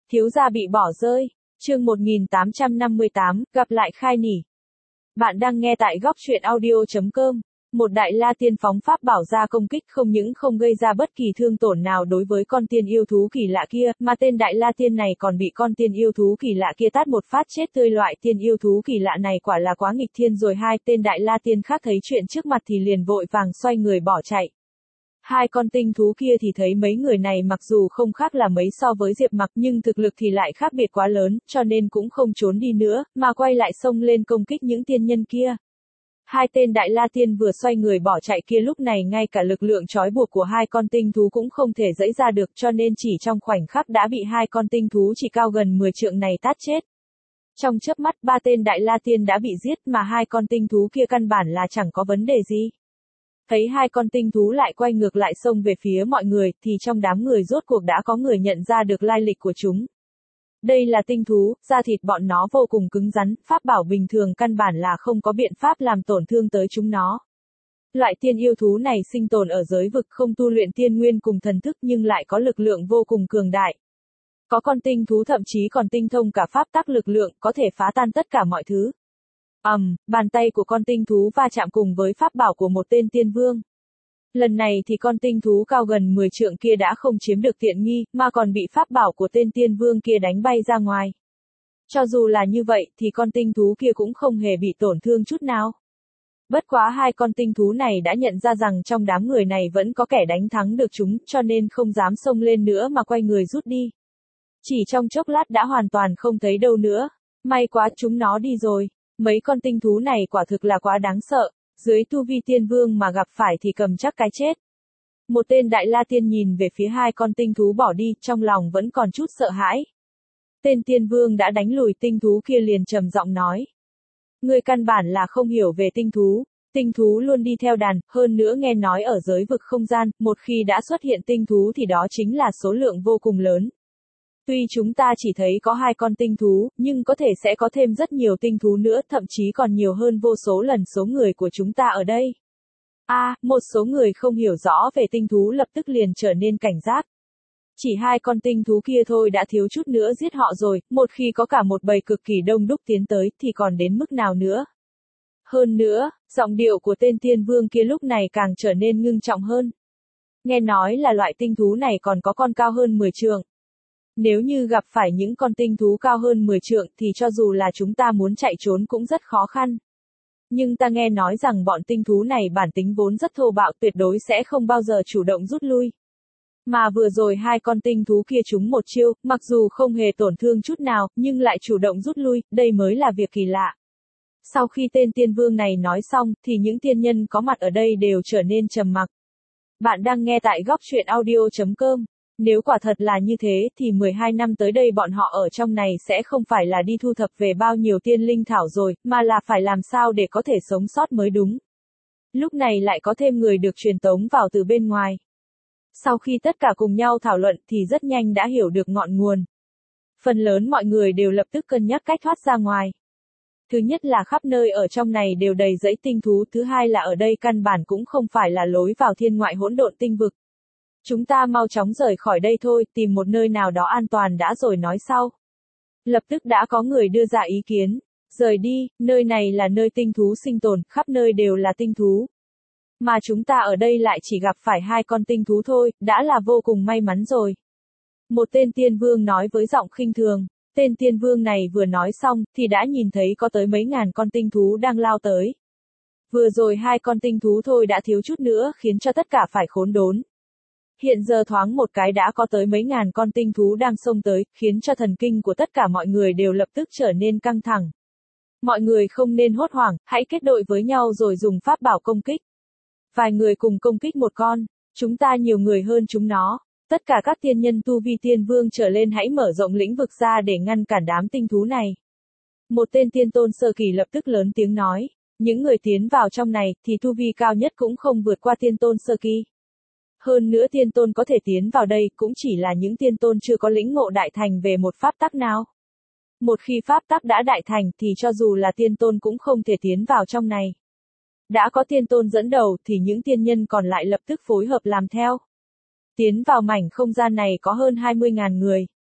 Thiếu gia bị bỏ rơi. Chương 1858, gặp lại Khai Nỉ. Bạn đang nghe tại góc truyện audio.com. Một đại la tiên phóng pháp bảo ra công kích không những không gây ra bất kỳ thương tổn nào đối với con tiên yêu thú kỳ lạ kia, mà tên đại la tiên này còn bị con tiên yêu thú kỳ lạ kia tát một phát chết tươi. Loại tiên yêu thú kỳ lạ này quả là quá nghịch thiên rồi. Hai tên đại la tiên khác thấy chuyện trước mặt thì liền vội vàng xoay người bỏ chạy. Hai con tinh thú kia thì thấy mấy người này mặc dù không khác là mấy so với Diệp Mặc nhưng thực lực thì lại khác biệt quá lớn, cho nên cũng không trốn đi nữa, mà quay lại xông lên công kích những tiên nhân kia. Hai tên đại la tiên vừa xoay người bỏ chạy kia lúc này ngay cả lực lượng trói buộc của hai con tinh thú cũng không thể giãy ra được, cho nên chỉ trong khoảnh khắc đã bị hai con tinh thú chỉ cao gần 10 trượng này tát chết. Trong chớp mắt ba tên đại la tiên đã bị giết mà hai con tinh thú kia căn bản là chẳng có vấn đề gì. Thấy hai con tinh thú lại quay ngược lại xông về phía mọi người, thì trong đám người rốt cuộc đã có người nhận ra được lai lịch của chúng. Đây là tinh thú, da thịt bọn nó vô cùng cứng rắn, pháp bảo bình thường căn bản là không có biện pháp làm tổn thương tới chúng nó. Loại tiên yêu thú này sinh tồn ở giới vực không tu luyện tiên nguyên cùng thần thức nhưng lại có lực lượng vô cùng cường đại. Có con tinh thú thậm chí còn tinh thông cả pháp tắc lực lượng, có thể phá tan tất cả mọi thứ. Bàn tay của con tinh thú va chạm cùng với pháp bảo của một tên tiên vương. Lần này thì con tinh thú cao gần 10 trượng kia đã không chiếm được tiện nghi, mà còn bị pháp bảo của tên tiên vương kia đánh bay ra ngoài. Cho dù là như vậy thì con tinh thú kia cũng không hề bị tổn thương chút nào. Bất quá hai con tinh thú này đã nhận ra rằng trong đám người này vẫn có kẻ đánh thắng được chúng, cho nên không dám xông lên nữa mà quay người rút đi. Chỉ trong chốc lát đã hoàn toàn không thấy đâu nữa. May quá chúng nó đi rồi. Mấy con tinh thú này quả thực là quá đáng sợ, dưới tu vi tiên vương mà gặp phải thì cầm chắc cái chết. Một tên đại la tiên nhìn về phía hai con tinh thú bỏ đi, trong lòng vẫn còn chút sợ hãi. Tên tiên vương đã đánh lùi tinh thú kia liền trầm giọng nói. Ngươi căn bản là không hiểu về tinh thú luôn đi theo đàn, hơn nữa nghe nói ở giới vực không gian, một khi đã xuất hiện tinh thú thì đó chính là số lượng vô cùng lớn. Tuy chúng ta chỉ thấy có hai con tinh thú, nhưng có thể sẽ có thêm rất nhiều tinh thú nữa, thậm chí còn nhiều hơn vô số lần số người của chúng ta ở đây. Một số người không hiểu rõ về tinh thú lập tức liền trở nên cảnh giác. Chỉ hai con tinh thú kia thôi đã thiếu chút nữa giết họ rồi, một khi có cả một bầy cực kỳ đông đúc tiến tới thì còn đến mức nào nữa. Hơn nữa, giọng điệu của tên tiên vương kia lúc này càng trở nên ngưng trọng hơn. Nghe nói là loại tinh thú này còn có con cao hơn 10 trượng. Nếu như gặp phải những con tinh thú cao hơn 10 trượng thì cho dù là chúng ta muốn chạy trốn cũng rất khó khăn. Nhưng ta nghe nói rằng bọn tinh thú này bản tính vốn rất thô bạo, tuyệt đối sẽ không bao giờ chủ động rút lui. Mà vừa rồi hai con tinh thú kia trúng một chiêu, mặc dù không hề tổn thương chút nào, nhưng lại chủ động rút lui, đây mới là việc kỳ lạ. Sau khi tên tiên vương này nói xong, thì những tiên nhân có mặt ở đây đều trở nên trầm mặc. Bạn đang nghe tại góc truyện audio.com. Nếu quả thật là như thế thì 12 năm tới đây bọn họ ở trong này sẽ không phải là đi thu thập về bao nhiêu tiên linh thảo rồi, mà là phải làm sao để có thể sống sót mới đúng. Lúc này lại có thêm người được truyền tống vào từ bên ngoài. Sau khi tất cả cùng nhau thảo luận thì rất nhanh đã hiểu được ngọn nguồn. Phần lớn mọi người đều lập tức cân nhắc cách thoát ra ngoài. Thứ nhất là khắp nơi ở trong này đều đầy rẫy tinh thú, thứ hai là ở đây căn bản cũng không phải là lối vào thiên ngoại hỗn độn tinh vực. Chúng ta mau chóng rời khỏi đây thôi, tìm một nơi nào đó an toàn đã rồi nói sau. Lập tức đã có người đưa ra ý kiến. Rời đi, nơi này là nơi tinh thú sinh tồn, khắp nơi đều là tinh thú. Mà chúng ta ở đây lại chỉ gặp phải hai con tinh thú thôi, đã là vô cùng may mắn rồi. Một tên tiên vương nói với giọng khinh thường. Tên tiên vương này vừa nói xong, thì đã nhìn thấy có tới mấy ngàn con tinh thú đang lao tới. Vừa rồi hai con tinh thú thôi đã thiếu chút nữa khiến cho tất cả phải khốn đốn. Hiện giờ thoáng một cái đã có tới mấy ngàn con tinh thú đang xông tới, khiến cho thần kinh của tất cả mọi người đều lập tức trở nên căng thẳng. Mọi người không nên hốt hoảng, hãy kết đội với nhau rồi dùng pháp bảo công kích. Vài người cùng công kích một con, chúng ta nhiều người hơn chúng nó. Tất cả các tiên nhân tu vi tiên vương trở lên hãy mở rộng lĩnh vực ra để ngăn cản đám tinh thú này. Một tên tiên tôn sơ kỳ lập tức lớn tiếng nói, những người tiến vào trong này thì tu vi cao nhất cũng không vượt qua tiên tôn sơ kỳ. Hơn nữa tiên tôn có thể tiến vào đây cũng chỉ là những tiên tôn chưa có lĩnh ngộ đại thành về một pháp tắc nào. Một khi pháp tắc đã đại thành thì cho dù là tiên tôn cũng không thể tiến vào trong này. Đã có tiên tôn dẫn đầu thì những tiên nhân còn lại lập tức phối hợp làm theo. Tiến vào mảnh không gian này có hơn 20.000 người.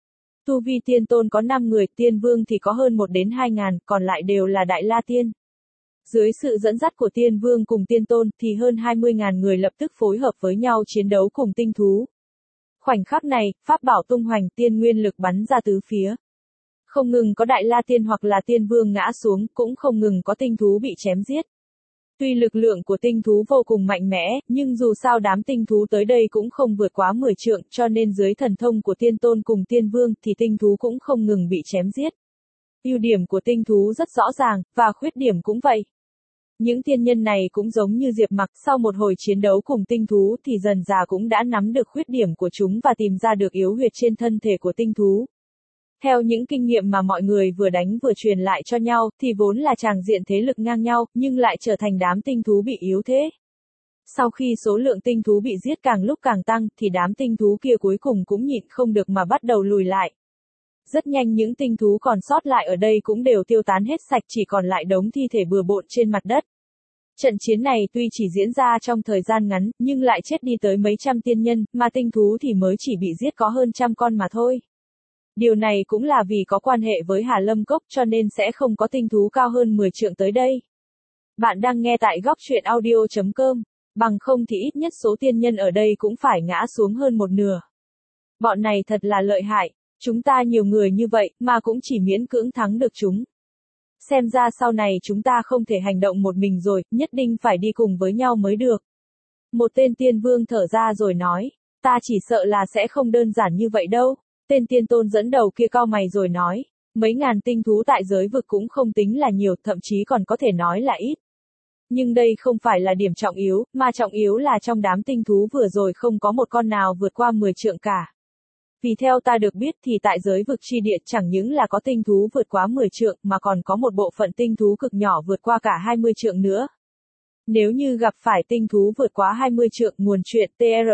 Tu vi tiên tôn có 5 người, tiên vương thì có hơn 1 đến 2 ngàn, còn lại đều là đại la tiên. Dưới sự dẫn dắt của tiên vương cùng tiên tôn thì hơn 20.000 người lập tức phối hợp với nhau chiến đấu cùng tinh thú. Khoảnh khắc này, pháp bảo tung hoành, tiên nguyên lực bắn ra tứ phía. Không ngừng có đại la tiên hoặc là tiên vương ngã xuống, cũng không ngừng có tinh thú bị chém giết. Tuy lực lượng của tinh thú vô cùng mạnh mẽ, nhưng dù sao đám tinh thú tới đây cũng không vượt quá 10 trượng, cho nên dưới thần thông của tiên tôn cùng tiên vương thì tinh thú cũng không ngừng bị chém giết. Ưu điểm của tinh thú rất rõ ràng, và khuyết điểm cũng vậy. Những tiên nhân này cũng giống như Diệp Mặc, sau một hồi chiến đấu cùng tinh thú thì dần dà cũng đã nắm được khuyết điểm của chúng và tìm ra được yếu huyệt trên thân thể của tinh thú. Theo những kinh nghiệm mà mọi người vừa đánh vừa truyền lại cho nhau, thì vốn là tràng diện thế lực ngang nhau, nhưng lại trở thành đám tinh thú bị yếu thế. Sau khi số lượng tinh thú bị giết càng lúc càng tăng, thì đám tinh thú kia cuối cùng cũng nhịn không được mà bắt đầu lùi lại. Rất nhanh những tinh thú còn sót lại ở đây cũng đều tiêu tán hết sạch, chỉ còn lại đống thi thể bừa bộn trên mặt đất. Trận chiến này tuy chỉ diễn ra trong thời gian ngắn, nhưng lại chết đi tới mấy trăm tiên nhân, mà tinh thú thì mới chỉ bị giết có hơn 100 con mà thôi. Điều này cũng là vì có quan hệ với Hà Lâm Cốc cho nên sẽ không có tinh thú cao hơn 10 trượng tới đây. Bạn đang nghe tại góc truyện audio.com, bằng không thì ít nhất số tiên nhân ở đây cũng phải ngã xuống hơn một nửa. Bọn này thật là lợi hại, chúng ta nhiều người như vậy mà cũng chỉ miễn cưỡng thắng được chúng. Xem ra sau này chúng ta không thể hành động một mình rồi, nhất định phải đi cùng với nhau mới được. Một tên tiên vương thở ra rồi nói, ta chỉ sợ là sẽ không đơn giản như vậy đâu. Tên tiên tôn dẫn đầu kia cau mày rồi nói, mấy ngàn tinh thú tại giới vực cũng không tính là nhiều, thậm chí còn có thể nói là ít. Nhưng đây không phải là điểm trọng yếu, mà trọng yếu là trong đám tinh thú vừa rồi không có một con nào vượt qua 10 trượng cả. Vì theo ta được biết thì tại giới vực chi địa chẳng những là có tinh thú vượt quá 10 trượng mà còn có một bộ phận tinh thú cực nhỏ vượt qua cả 20 trượng nữa. Nếu như gặp phải tinh thú vượt quá 20 trượng, nguồn chuyện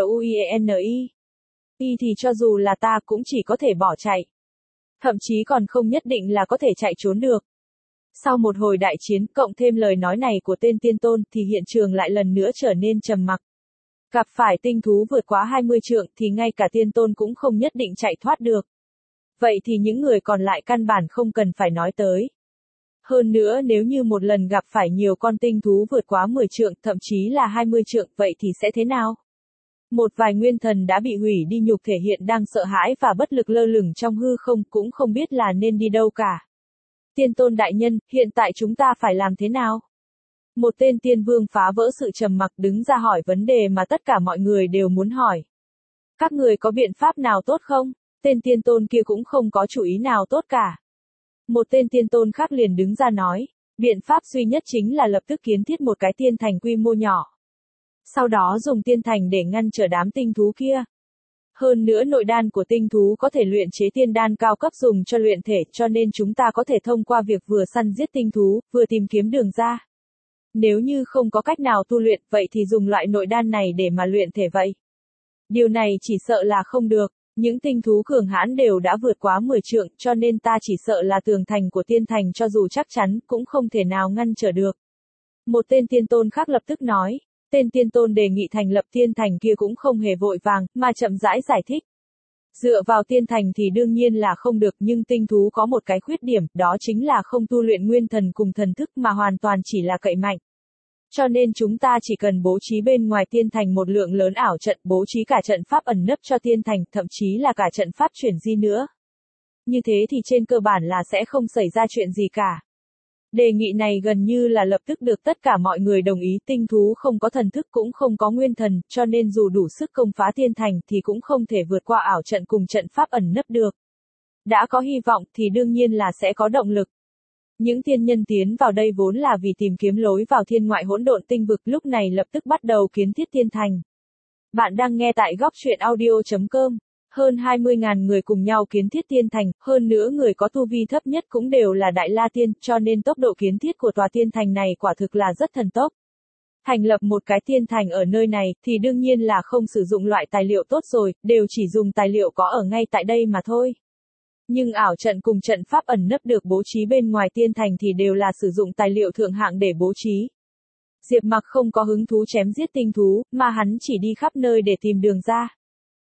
TRUIENI thì cho dù là ta cũng chỉ có thể bỏ chạy. Thậm chí còn không nhất định là có thể chạy trốn được. Sau một hồi đại chiến, cộng thêm lời nói này của tên tiên tôn thì hiện trường lại lần nữa trở nên trầm mặc. Gặp phải tinh thú vượt quá 20 trượng thì ngay cả tiên tôn cũng không nhất định chạy thoát được. Vậy thì những người còn lại căn bản không cần phải nói tới. Hơn nữa nếu như một lần gặp phải nhiều con tinh thú vượt quá 10 trượng, thậm chí là 20 trượng, vậy thì sẽ thế nào? Một vài nguyên thần đã bị hủy đi nhục thể hiện đang sợ hãi và bất lực lơ lửng trong hư không, cũng không biết là nên đi đâu cả. Tiên tôn đại nhân, hiện tại chúng ta phải làm thế nào? Một tên tiên vương phá vỡ sự trầm mặc đứng ra hỏi vấn đề mà tất cả mọi người đều muốn hỏi. Các người có biện pháp nào tốt không? Tên tiên tôn kia cũng không có chủ ý nào tốt cả. Một tên tiên tôn khác liền đứng ra nói, biện pháp duy nhất chính là lập tức kiến thiết một cái tiên thành quy mô nhỏ. Sau đó dùng tiên thành để ngăn trở đám tinh thú kia. Hơn nữa nội đan của tinh thú có thể luyện chế tiên đan cao cấp dùng cho luyện thể, cho nên chúng ta có thể thông qua việc vừa săn giết tinh thú, vừa tìm kiếm đường ra. Nếu như không có cách nào tu luyện, vậy thì dùng loại nội đan này để mà luyện thể vậy. Điều này chỉ sợ là không được, những tinh thú cường hãn đều đã vượt quá 10 trượng, cho nên ta chỉ sợ là tường thành của tiên thành cho dù chắc chắn, cũng không thể nào ngăn trở được. Một tên tiên tôn khác lập tức nói. Tên tiên tôn đề nghị thành lập tiên thành kia cũng không hề vội vàng, mà chậm rãi giải thích. Dựa vào tiên thành thì đương nhiên là không được, nhưng tinh thú có một cái khuyết điểm, đó chính là không tu luyện nguyên thần cùng thần thức mà hoàn toàn chỉ là cậy mạnh. Cho nên chúng ta chỉ cần bố trí bên ngoài tiên thành một lượng lớn ảo trận, bố trí cả trận pháp ẩn nấp cho tiên thành, thậm chí là cả trận pháp chuyển di nữa. Như thế thì trên cơ bản là sẽ không xảy ra chuyện gì cả. Đề nghị này gần như là lập tức được tất cả mọi người đồng ý, tinh thú không có thần thức cũng không có nguyên thần, cho nên dù đủ sức công phá tiên thành thì cũng không thể vượt qua ảo trận cùng trận pháp ẩn nấp được. Đã có hy vọng thì đương nhiên là sẽ có động lực. Những tiên nhân tiến vào đây vốn là vì tìm kiếm lối vào thiên ngoại hỗn độn tinh vực, lúc này lập tức bắt đầu kiến thiết tiên thành. Bạn đang nghe tại góc truyện audio.com. Hơn 20.000 người cùng nhau kiến thiết tiên thành, hơn nữa người có tu vi thấp nhất cũng đều là đại la tiên, cho nên tốc độ kiến thiết của tòa tiên thành này quả thực là rất thần tốc. Thành lập một cái tiên thành ở nơi này thì đương nhiên là không sử dụng loại tài liệu tốt rồi, đều chỉ dùng tài liệu có ở ngay tại đây mà thôi. Nhưng ảo trận cùng trận pháp ẩn nấp được bố trí bên ngoài tiên thành thì đều là sử dụng tài liệu thượng hạng để bố trí. Diệp Mặc không có hứng thú chém giết tinh thú, mà hắn chỉ đi khắp nơi để tìm đường ra.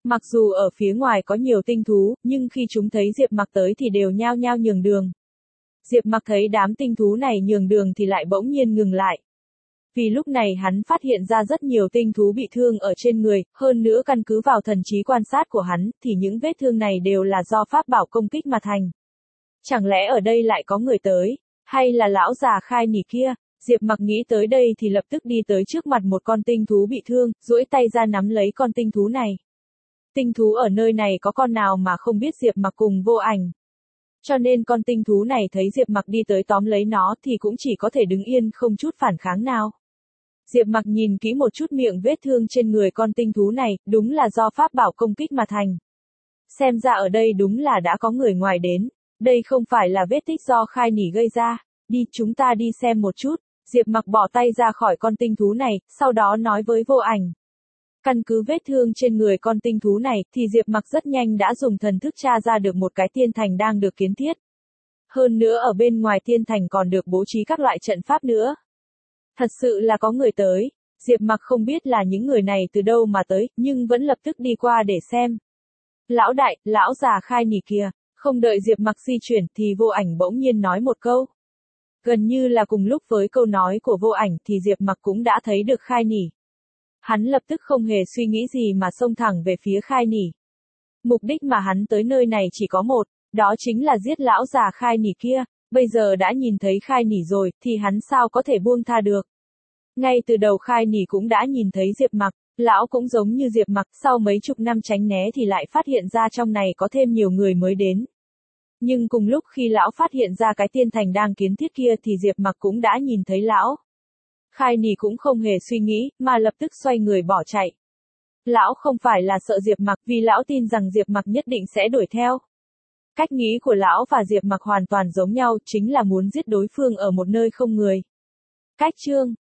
Mặc dù ở phía ngoài có nhiều tinh thú, nhưng khi chúng thấy Diệp Mặc tới thì đều nhao nhao nhường đường. Diệp Mặc thấy đám tinh thú này nhường đường thì lại bỗng nhiên ngừng lại. Vì lúc này hắn phát hiện ra rất nhiều tinh thú bị thương ở trên người, hơn nữa căn cứ vào thần trí quan sát của hắn, thì những vết thương này đều là do pháp bảo công kích mà thành. Chẳng lẽ ở đây lại có người tới, hay là lão già Khai Nỉ kia? Diệp Mặc nghĩ tới đây thì lập tức đi tới trước mặt một con tinh thú bị thương, duỗi tay ra nắm lấy con tinh thú này. Tinh thú ở nơi này có con nào mà không biết Diệp Mặc cùng Vô Ảnh. Cho nên con tinh thú này thấy Diệp Mặc đi tới tóm lấy nó thì cũng chỉ có thể đứng yên không chút phản kháng nào. Diệp Mặc nhìn kỹ một chút miệng vết thương trên người con tinh thú này, đúng là do pháp bảo công kích mà thành. Xem ra ở đây đúng là đã có người ngoài đến. Đây không phải là vết tích do Khai Nỉ gây ra. Đi, chúng ta đi xem một chút. Diệp Mặc bỏ tay ra khỏi con tinh thú này, sau đó nói với Vô Ảnh. Căn cứ vết thương trên người con tinh thú này, thì Diệp Mặc rất nhanh đã dùng thần thức tra ra được một cái tiên thành đang được kiến thiết. Hơn nữa ở bên ngoài tiên thành còn được bố trí các loại trận pháp nữa. Thật sự là có người tới. Diệp Mặc không biết là những người này từ đâu mà tới, nhưng vẫn lập tức đi qua để xem. Lão đại, lão già Khai Nỉ kìa. Không đợi Diệp Mặc di chuyển thì Vô Ảnh bỗng nhiên nói một câu. Gần như là cùng lúc với câu nói của Vô Ảnh thì Diệp Mặc cũng đã thấy được Khai Nỉ. Hắn lập tức không hề suy nghĩ gì mà xông thẳng về phía Khai Nỉ. Mục đích mà hắn tới nơi này chỉ có một, đó chính là giết lão già Khai Nỉ kia. Bây giờ đã nhìn thấy Khai Nỉ rồi, thì hắn sao có thể buông tha được. Ngay từ đầu Khai Nỉ cũng đã nhìn thấy Diệp Mặc, lão cũng giống như Diệp Mặc, sau mấy chục năm tránh né thì lại phát hiện ra trong này có thêm nhiều người mới đến. Nhưng cùng lúc khi lão phát hiện ra cái tiên thành đang kiến thiết kia thì Diệp Mặc cũng đã nhìn thấy lão. Khai Nỉ cũng không hề suy nghĩ, mà lập tức xoay người bỏ chạy. Lão không phải là sợ Diệp Mặc, vì lão tin rằng Diệp Mặc nhất định sẽ đuổi theo. Cách nghĩ của lão và Diệp Mặc hoàn toàn giống nhau, chính là muốn giết đối phương ở một nơi không người. Cách chương